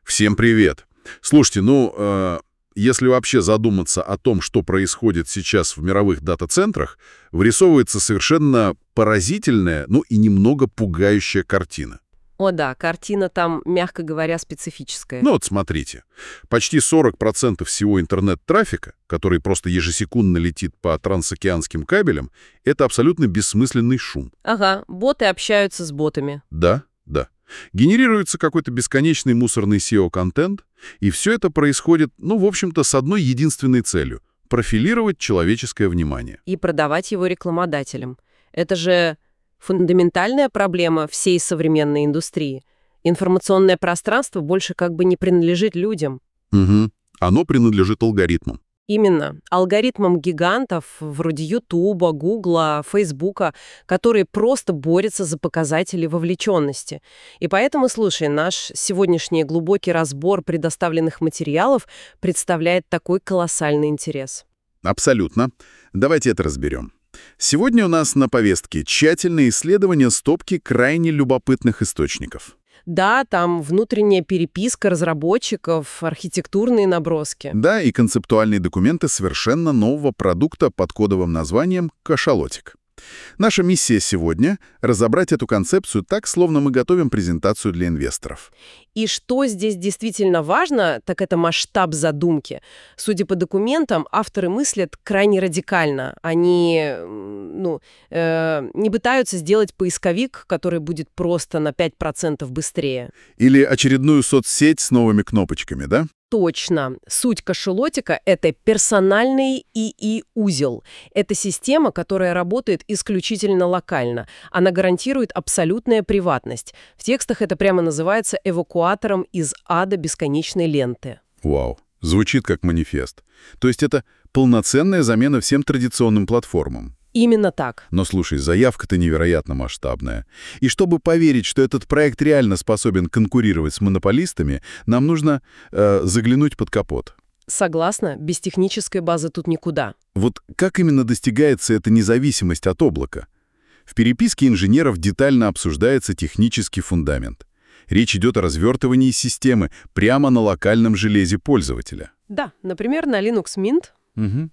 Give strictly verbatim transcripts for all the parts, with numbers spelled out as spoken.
Всем привет. Слушайте, ну, э, если вообще задуматься о том, что происходит сейчас в мировых дата-центрах, вырисовывается совершенно поразительная, ну и немного пугающая картина. О да, картина там, мягко говоря, специфическая. Ну вот смотрите, почти сорок процентов всего интернет-трафика, который просто ежесекундно летит по трансокеанским кабелям, это абсолютно бессмысленный шум. Ага, боты общаются с ботами. Да, да. Генерируется какой-то бесконечный мусорный сео-контент, и все это происходит, ну, в общем-то, с одной единственной целью — профилировать человеческое внимание. И продавать его рекламодателям. Это же фундаментальная проблема всей современной индустрии. Информационное пространство больше как бы не принадлежит людям. Угу. Оно принадлежит алгоритмам. Именно. Алгоритмам гигантов вроде Ютуба, Гугла, Фейсбука, которые просто борются за показатели вовлеченности. И поэтому, слушай, наш сегодняшний глубокий разбор предоставленных материалов представляет такой колоссальный интерес. Абсолютно. Давайте это разберем. Сегодня у нас на повестке тщательное исследование стопки крайне любопытных источников. Да, там внутренняя переписка разработчиков, архитектурные наброски. Да, и концептуальные документы совершенно нового продукта под кодовым названием «Кашалотик». Наша миссия сегодня — разобрать эту концепцию так, словно мы готовим презентацию для инвесторов. И что здесь действительно важно, так это масштаб задумки. Судя по документам, авторы мыслят крайне радикально. Они ну, э, не пытаются сделать поисковик, который будет просто на пять процентов быстрее. Или очередную соцсеть с новыми кнопочками, да? Точно. Суть кашалотика — это персональный ИИ-узел. Это система, которая работает исключительно локально. Она гарантирует абсолютную приватность. В текстах это прямо называется эвакуатором из ада бесконечной ленты. Вау, звучит как манифест. То есть это полноценная замена всем традиционным платформам. Именно так. Но слушай, заявка-то невероятно масштабная. И чтобы поверить, что этот проект реально способен конкурировать с монополистами, нам нужно э, заглянуть под капот. Согласна, без технической базы тут никуда. Вот как именно достигается эта независимость от облака? В переписке инженеров детально обсуждается технический фундамент. Речь идет о развертывании системы прямо на локальном железе пользователя. Да, например, на Linux Mint. Угу.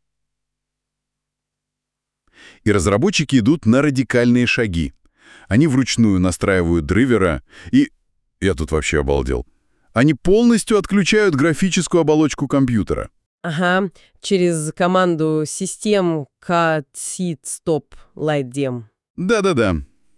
И разработчики идут на радикальные шаги. Они вручную настраивают драйвера, и... Я тут вообще обалдел. Они полностью отключают графическую оболочку компьютера. Ага, через команду систем cat sit stop lightdem. Да-да-да.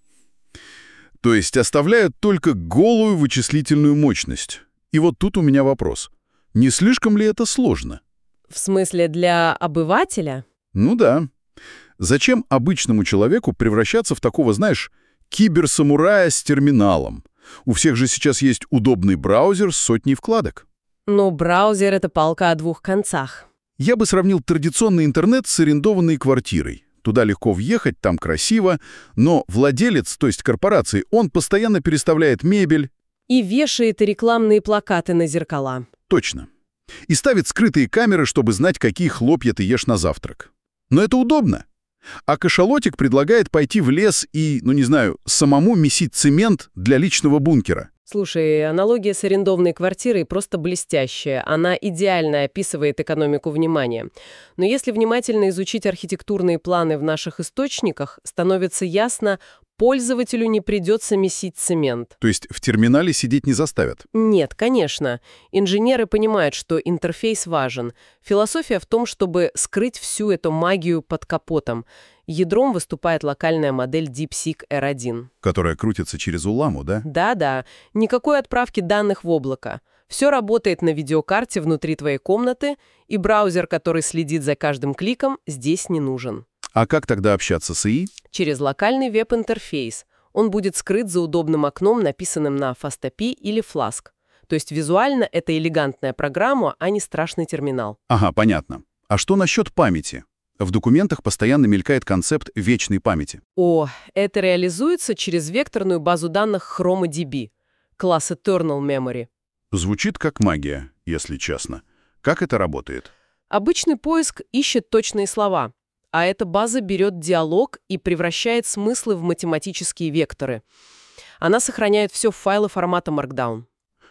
То есть оставляют только голую вычислительную мощность. И вот тут у меня вопрос. Не слишком ли это сложно? В смысле, для обывателя? Ну да. Зачем обычному человеку превращаться в такого, знаешь, киберсамурая с терминалом? У всех же сейчас есть удобный браузер с сотней вкладок. Но браузер — это палка о двух концах. Я бы сравнил традиционный интернет с арендованной квартирой. Туда легко въехать, там красиво, но владелец, то есть корпорации, он постоянно переставляет мебель. И вешает рекламные плакаты на зеркала. Точно. И ставит скрытые камеры, чтобы знать, какие хлопья ты ешь на завтрак. Но это удобно. А кашалотик предлагает пойти в лес и, ну не знаю, самому месить цемент для личного бункера. Слушай, аналогия с арендованной квартирой просто блестящая. Она идеально описывает экономику внимания. Но если внимательно изучить архитектурные планы в наших источниках, становится ясно, пользователю не придется месить цемент. То есть в терминале сидеть не заставят? Нет, конечно. Инженеры понимают, что интерфейс важен. Философия в том, чтобы скрыть всю эту магию под капотом. Ядром выступает локальная модель DeepSeek эр один. Которая крутится через уламу, да? Да-да. Никакой отправки данных в облако. Все работает на видеокарте внутри твоей комнаты, и браузер, который следит за каждым кликом, здесь не нужен. А как тогда общаться с ИИ? Через локальный веб-интерфейс. Он будет скрыт за удобным окном, написанным на Fastopy или Flask. То есть визуально это элегантная программа, а не страшный терминал. Ага, понятно. А что насчет памяти? В документах постоянно мелькает концепт вечной памяти. О, это реализуется через векторную базу данных ChromaDB, класс Eternal Memory. Звучит как магия, если честно. Как это работает? Обычный поиск ищет точные слова, а эта база берет диалог и превращает смыслы в математические векторы. Она сохраняет все в файлы формата Markdown.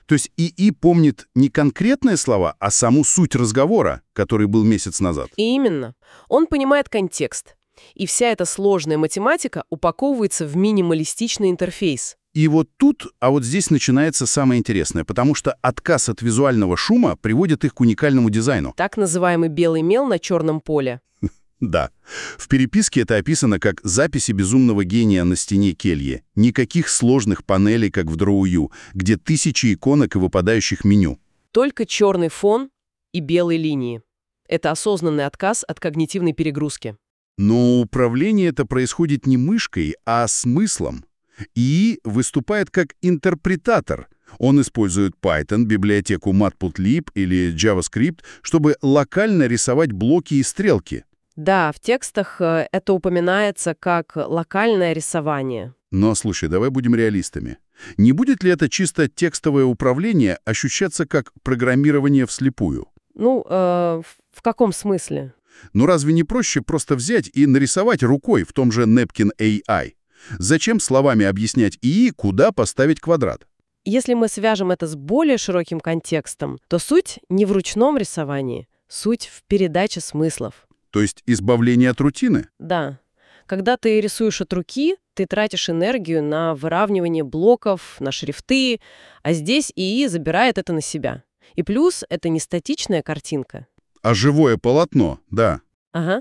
То есть ИИ помнит не конкретные слова, а саму суть разговора, который был месяц назад. И именно. Он понимает контекст. И вся эта сложная математика упаковывается в минималистичный интерфейс. И вот тут, а вот здесь начинается самое интересное, потому что отказ от визуального шума приводит их к уникальному дизайну. Так называемый белый мел на черном поле. Да. В переписке это описано как записи безумного гения на стене кельи. Никаких сложных панелей, как в Дроую, где тысячи иконок и выпадающих меню. Только черный фон и белые линии. Это осознанный отказ от когнитивной перегрузки. Но управление это происходит не мышкой, а смыслом. ИИ выступает как интерпретатор. Он использует Python, библиотеку Matplotlib или JavaScript, чтобы локально рисовать блоки и стрелки. Да, в текстах э, это упоминается как локальное рисование. Но, слушай, давай будем реалистами. Не будет ли это чисто текстовое управление ощущаться как программирование вслепую? Ну, э, в, в каком смысле? Ну разве не проще просто взять и нарисовать рукой в том же Napkin эй ай? Зачем словами объяснять ИИ, куда поставить квадрат? Если мы свяжем это с более широким контекстом, то суть не в ручном рисовании, суть в передаче смыслов. То есть избавление от рутины? Да. Когда ты рисуешь от руки, ты тратишь энергию на выравнивание блоков, на шрифты, а здесь ИИ забирает это на себя. И плюс это не статичная картинка. А живое полотно, да. Ага.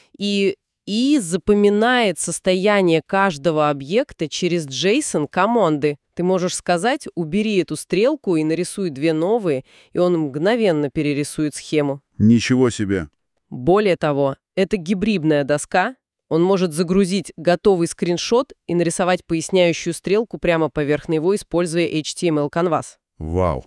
И ИИ запоминает состояние каждого объекта через JSON-команды. Ты можешь сказать: убери эту стрелку и нарисуй две новые, и он мгновенно перерисует схему. Ничего себе. Более того, это гибридная доска. Он может загрузить готовый скриншот и нарисовать поясняющую стрелку прямо поверх него, используя эйч ти эм эл-канвас. Вау.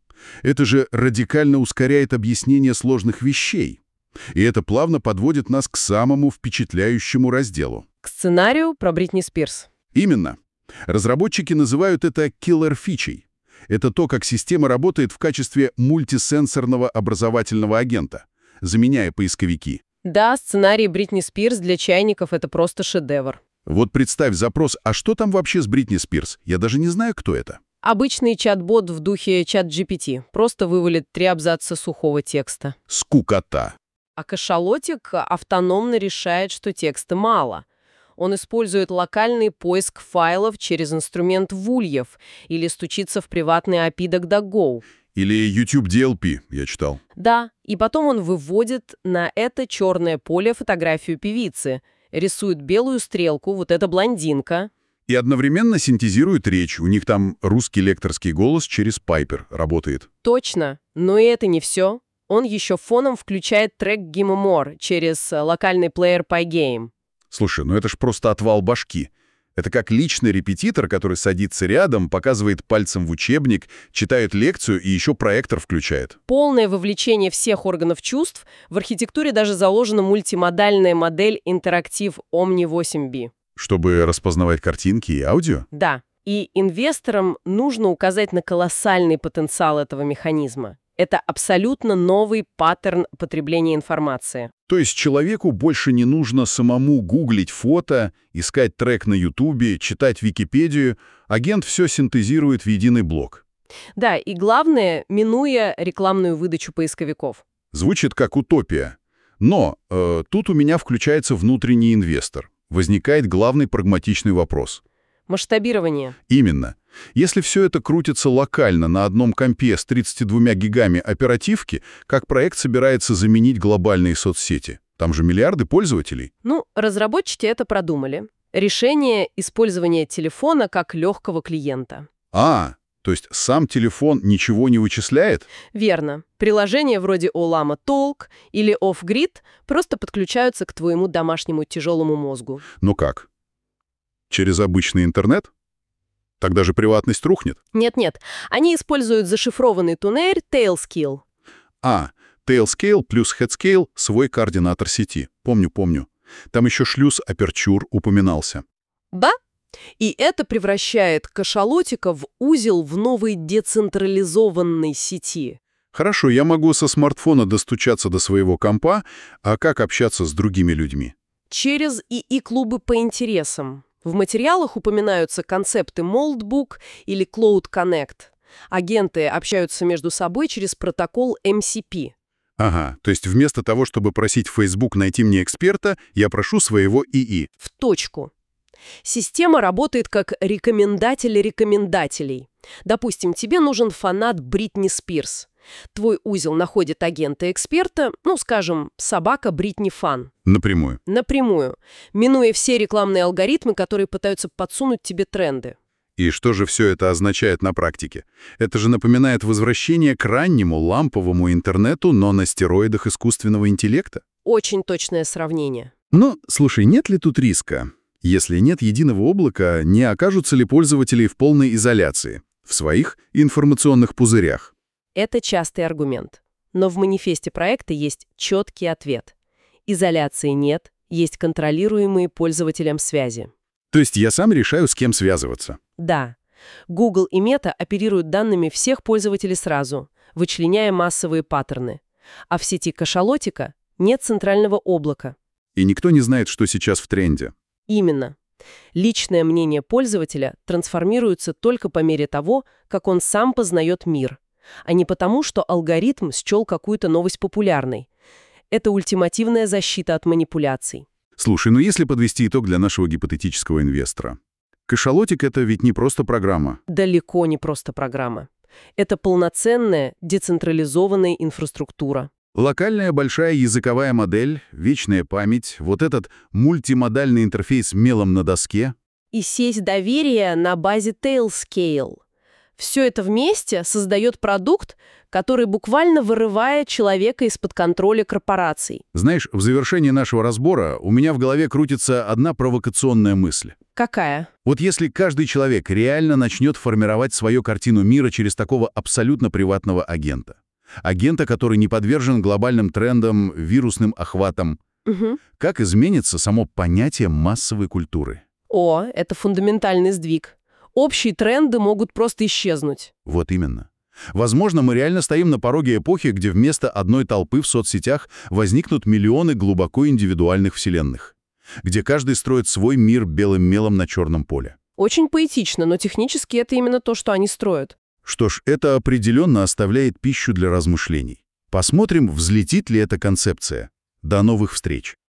Это же радикально ускоряет объяснение сложных вещей. И это плавно подводит нас к самому впечатляющему разделу. К сценарию про Бритни Спирс. Именно. Разработчики называют это киллер-фичей. Это то, как система работает в качестве мультисенсорного образовательного агента, заменяя поисковики. Да, сценарий Бритни Спирс для чайников — это просто шедевр. Вот представь запрос: а что там вообще с Бритни Спирс? Я даже не знаю, кто это. Обычный чат-бот в духе чат джи пи ти просто вывалит три абзаца сухого текста. Скукота. А кашалотик автономно решает, что текста мало. Он использует локальный поиск файлов через инструмент Вульев или стучится в приватный эй пи ай DuckDuckGo. Или YouTube ди эл пи, я читал. Да, и потом он выводит на это черное поле фотографию певицы, рисует белую стрелку, вот эта блондинка. И одновременно синтезирует речь. У них там русский лекторский голос через Пайпер работает. Точно, но и это не все. Он еще фоном включает трек Gimme More через локальный плеер Pygame. Слушай, ну это ж просто отвал башки. Это как личный репетитор, который садится рядом, показывает пальцем в учебник, читает лекцию и еще проектор включает. Полное вовлечение всех органов чувств. В архитектуре даже заложена мультимодальная модель Interactive Omni восемь би. Чтобы распознавать картинки и аудио? Да. И инвесторам нужно указать на колоссальный потенциал этого механизма. Это абсолютно новый паттерн потребления информации. То есть человеку больше не нужно самому гуглить фото, искать трек на Ютубе, читать Википедию. Агент все синтезирует в единый блок. Да, и главное, минуя рекламную выдачу поисковиков. Звучит как утопия. Но э, тут у меня включается внутренний инвестор. Возникает главный прагматичный вопрос. Масштабирование. Именно. Если все это крутится локально на одном компе с тридцатью двумя гигами оперативки, как проект собирается заменить глобальные соцсети? Там же миллиарды пользователей. Ну, разработчики это продумали. Решение использования телефона как легкого клиента. А, то есть сам телефон ничего не вычисляет? Верно. Приложения вроде Olama Talk или Off-Grid просто подключаются к твоему домашнему тяжелому мозгу. Ну как? Через обычный интернет? Тогда же приватность рухнет. Нет-нет, они используют зашифрованный туннель Tailscale. А, Tailscale плюс Headscale — свой координатор сети. Помню, помню. Там еще шлюз Aperture упоминался. Да? И это превращает кашалотика в узел в новой децентрализованной сети. Хорошо, я могу со смартфона достучаться до своего компа, а как общаться с другими людьми? Через ИИ-клубы по интересам. В материалах упоминаются концепты Moldbook или Cloud Connect. Агенты общаются между собой через протокол эм си пи. Ага, то есть вместо того, чтобы просить Facebook найти мне эксперта, я прошу своего ИИ. В точку. Система работает как рекомендатель рекомендателей. Допустим, тебе нужен фанат Бритни Спирс. Твой узел находит агента-эксперта, ну, скажем, собака Бритни Фан. Напрямую. Напрямую, минуя все рекламные алгоритмы, которые пытаются подсунуть тебе тренды. И что же все это означает на практике? Это же напоминает возвращение к раннему ламповому интернету, но на стероидах искусственного интеллекта. Очень точное сравнение. Но, слушай, нет ли тут риска? Если нет единого облака, не окажутся ли пользователи в полной изоляции, в своих информационных пузырях? Это частый аргумент. Но в манифесте проекта есть четкий ответ. Изоляции нет, есть контролируемые пользователем связи. То есть я сам решаю, с кем связываться? Да. Google и Meta оперируют данными всех пользователей сразу, вычленяя массовые паттерны. А в сети кашалотика нет центрального облака. И никто не знает, что сейчас в тренде. Именно. Личное мнение пользователя трансформируется только по мере того, как он сам познает мир, а не потому, что алгоритм счел какую-то новость популярной. Это ультимативная защита от манипуляций. Слушай, ну если подвести итог для нашего гипотетического инвестора. Кашалотик — это ведь не просто программа. Далеко не просто программа. Это полноценная, децентрализованная инфраструктура. Локальная большая языковая модель, вечная память, вот этот мультимодальный интерфейс мелом на доске. И сеть доверия на базе Tailscale. Все это вместе создает продукт, который буквально вырывает человека из-под контроля корпораций. Знаешь, в завершении нашего разбора у меня в голове крутится одна провокационная мысль. Какая? Вот если каждый человек реально начнет формировать свою картину мира через такого абсолютно приватного агента, агента, который не подвержен глобальным трендам, вирусным охватам, Угу. как изменится само понятие массовой культуры? О, это фундаментальный сдвиг. Общие тренды могут просто исчезнуть. Вот именно. Возможно, мы реально стоим на пороге эпохи, где вместо одной толпы в соцсетях возникнут миллионы глубоко индивидуальных вселенных, где каждый строит свой мир белым мелом на черном поле. Очень поэтично, но технически это именно то, что они строят. Что ж, это определенно оставляет пищу для размышлений. Посмотрим, взлетит ли эта концепция. До новых встреч!